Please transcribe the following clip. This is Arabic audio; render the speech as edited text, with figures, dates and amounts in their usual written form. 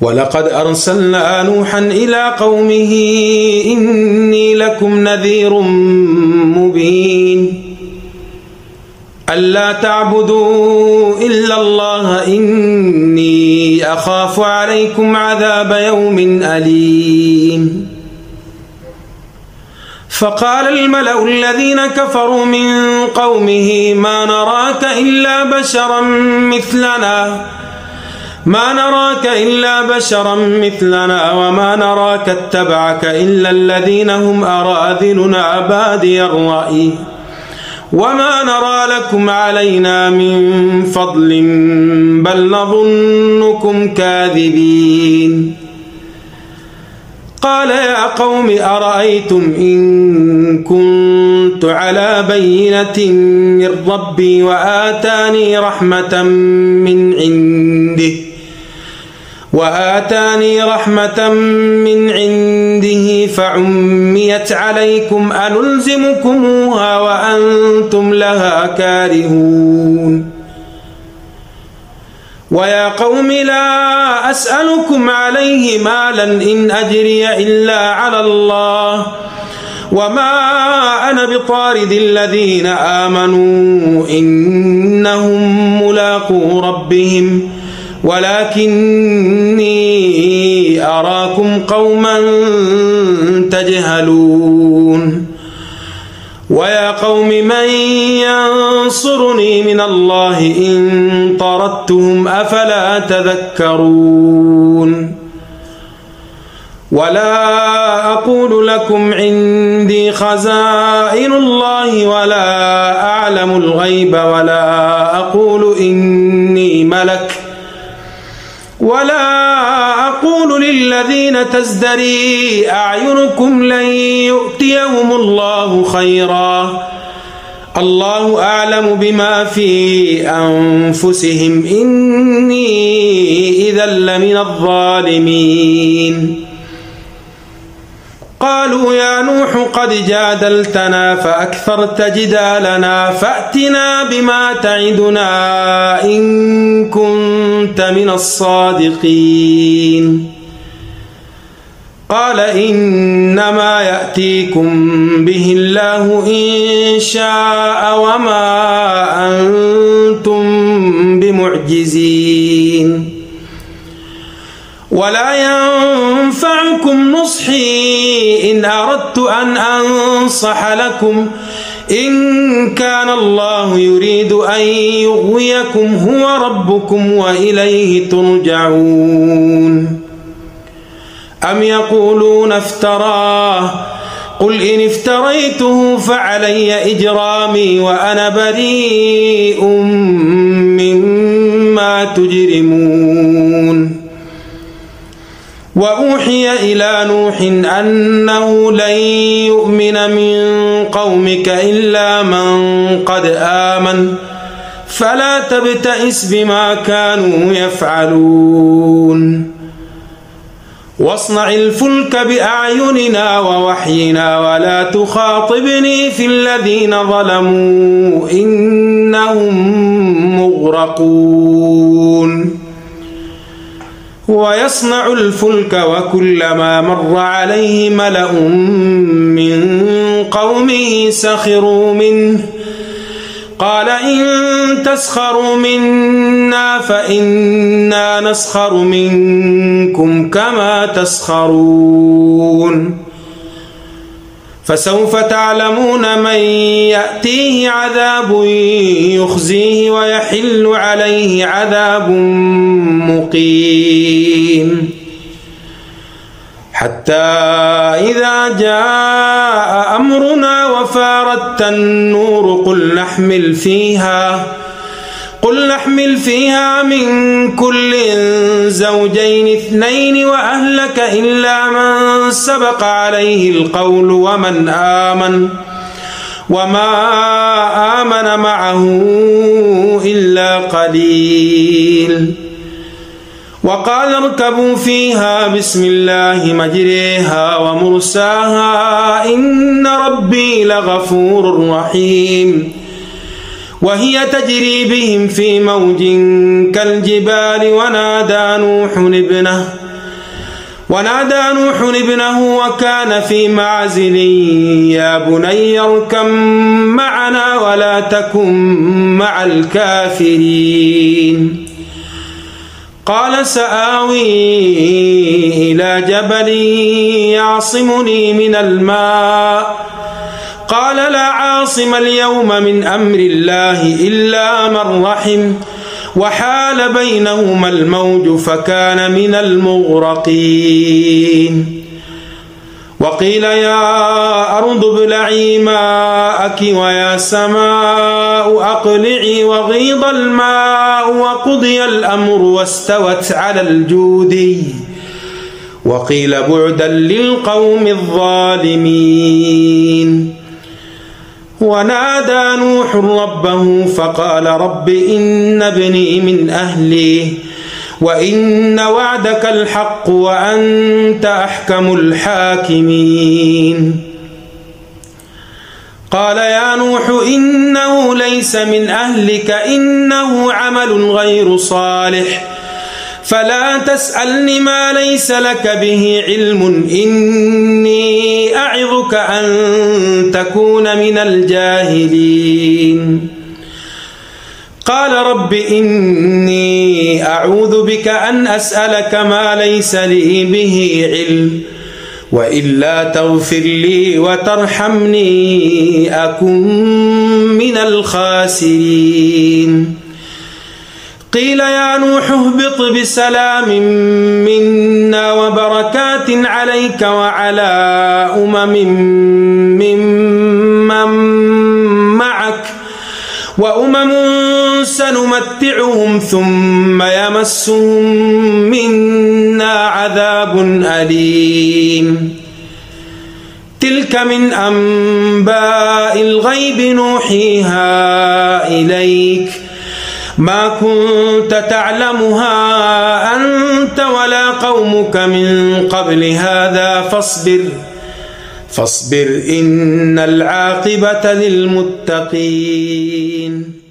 ولقد أرسلنا نوحا إلى قومه إني لكم نذير مبين ألا تعبدوا إلا الله إني أخاف عليكم عذاب يوم أليم فقال الملأ الذين كفروا من قومه ما نراك إلا بشرا مثلنا وما نراك اتبعك إلا الذين هم أراذلنا بادي الرأي وما نرى لكم علينا من فضل بل نظنكم كاذبين قال يا قوم أرأيتم إن كنت على بينة من ربي وآتاني رحمة من عنده فعميت عليكم أنلزمكموها وأنتم لها كارهون ويا قوم لا أسألكم عليه مالا إن أجري إلا على الله وما أنا بطارد الذين آمنوا إنهم ملاقو ربهم ولكني أراكم قوما تجهلون ويا قوم من ينصرني من الله إن طردتهم أفلا تذكرون ولا أقول لكم عندي خزائن الله ولا أعلم الغيب ولا أقول إني ملك ولا أقول للذين تزدري أعينكم لن يؤتيهم الله خيرا الله أعلم بما في أنفسهم إني إذا لمن الظالمين قالوا يا نوح قد جادلتنا فأكثرت جدالنا فأتنا بما تعدنا إن كنت من الصادقين قال إنما يأتيكم به الله إن شاء وما أنتم بمعجزين ولا ينفعكم نصحي إن أردت أن أنصح لكم إن كان الله يريد أن يغويكم هو ربكم وإليه ترجعون أم يقولون افتراه قل إن افتريته فعلي إجرامي وأنا بريء مما تجرمون وأوحي إلى نوح أنه لن يؤمن من قومك إلا من قد آمن فلا تبتئس بما كانوا يفعلون واصنع الفلك بأعيننا ووحينا ولا تخاطبني في الذين ظلموا إنهم مغرقون ويصنع الفلك وكلما مر عليه ملأ من قومه سخروا منه قال إن تسخروا منا فإنا نسخر منكم كما تسخرون فسوف تعلمون من يأتيه عذاب يخزيه ويحل عليه عذاب مقيم حتى إذا جاء أمرنا وفارت النور قل نحمل فيها من كل زوجين اثنين وأهلك إلا من سبق عليه القول وما آمن معه إلا قليل وقال اركبوا فيها بسم الله مجريها ومرساها إن ربي لغفور رحيم وهي تجري بهم في موج كالجبال ونادى نوح ابنه ونادى نوح ابنه وكان في معزل يا بني اركب معنا ولا تكن مع الكافرين قال سآوي إلى جبل يعصمني من الماء قال لا عاصم اليوم من أمر الله إلا من رحم وحال بينهما الموج فكان من المغرقين وقيل يا أرض ابلعي ماءك ويا سماء أقلعي وغيض الماء وقضي الأمر واستوت على الجودي وقيل بعدا للقوم الظالمين ونادى نوح ربه فقال رب إن ابني من أهلي وإن وعدك الحق وأنت أحكم الحاكمين قال يا نوح إنه ليس من أهلك إنه عمل غير صالح فلا تسألني ما ليس لك به علم إني أعظك أن تكون من الجاهلين قال رب إني أعوذ بك أن أسألك ما ليس لي به علم وإلا تغفر لي وترحمني أكن من الخاسرين قيل يا نوح اهبط بسلام منا وبركات عليك وعلى ممن معك وأمم سنمتعهم ثم يمسهم منا عذاب أليم تلك من أنباء الغيب نوحيها إليك ما كنت تعلمها أنت ولا قومك من قبل هذا فاصبر إن العاقبة للمتقين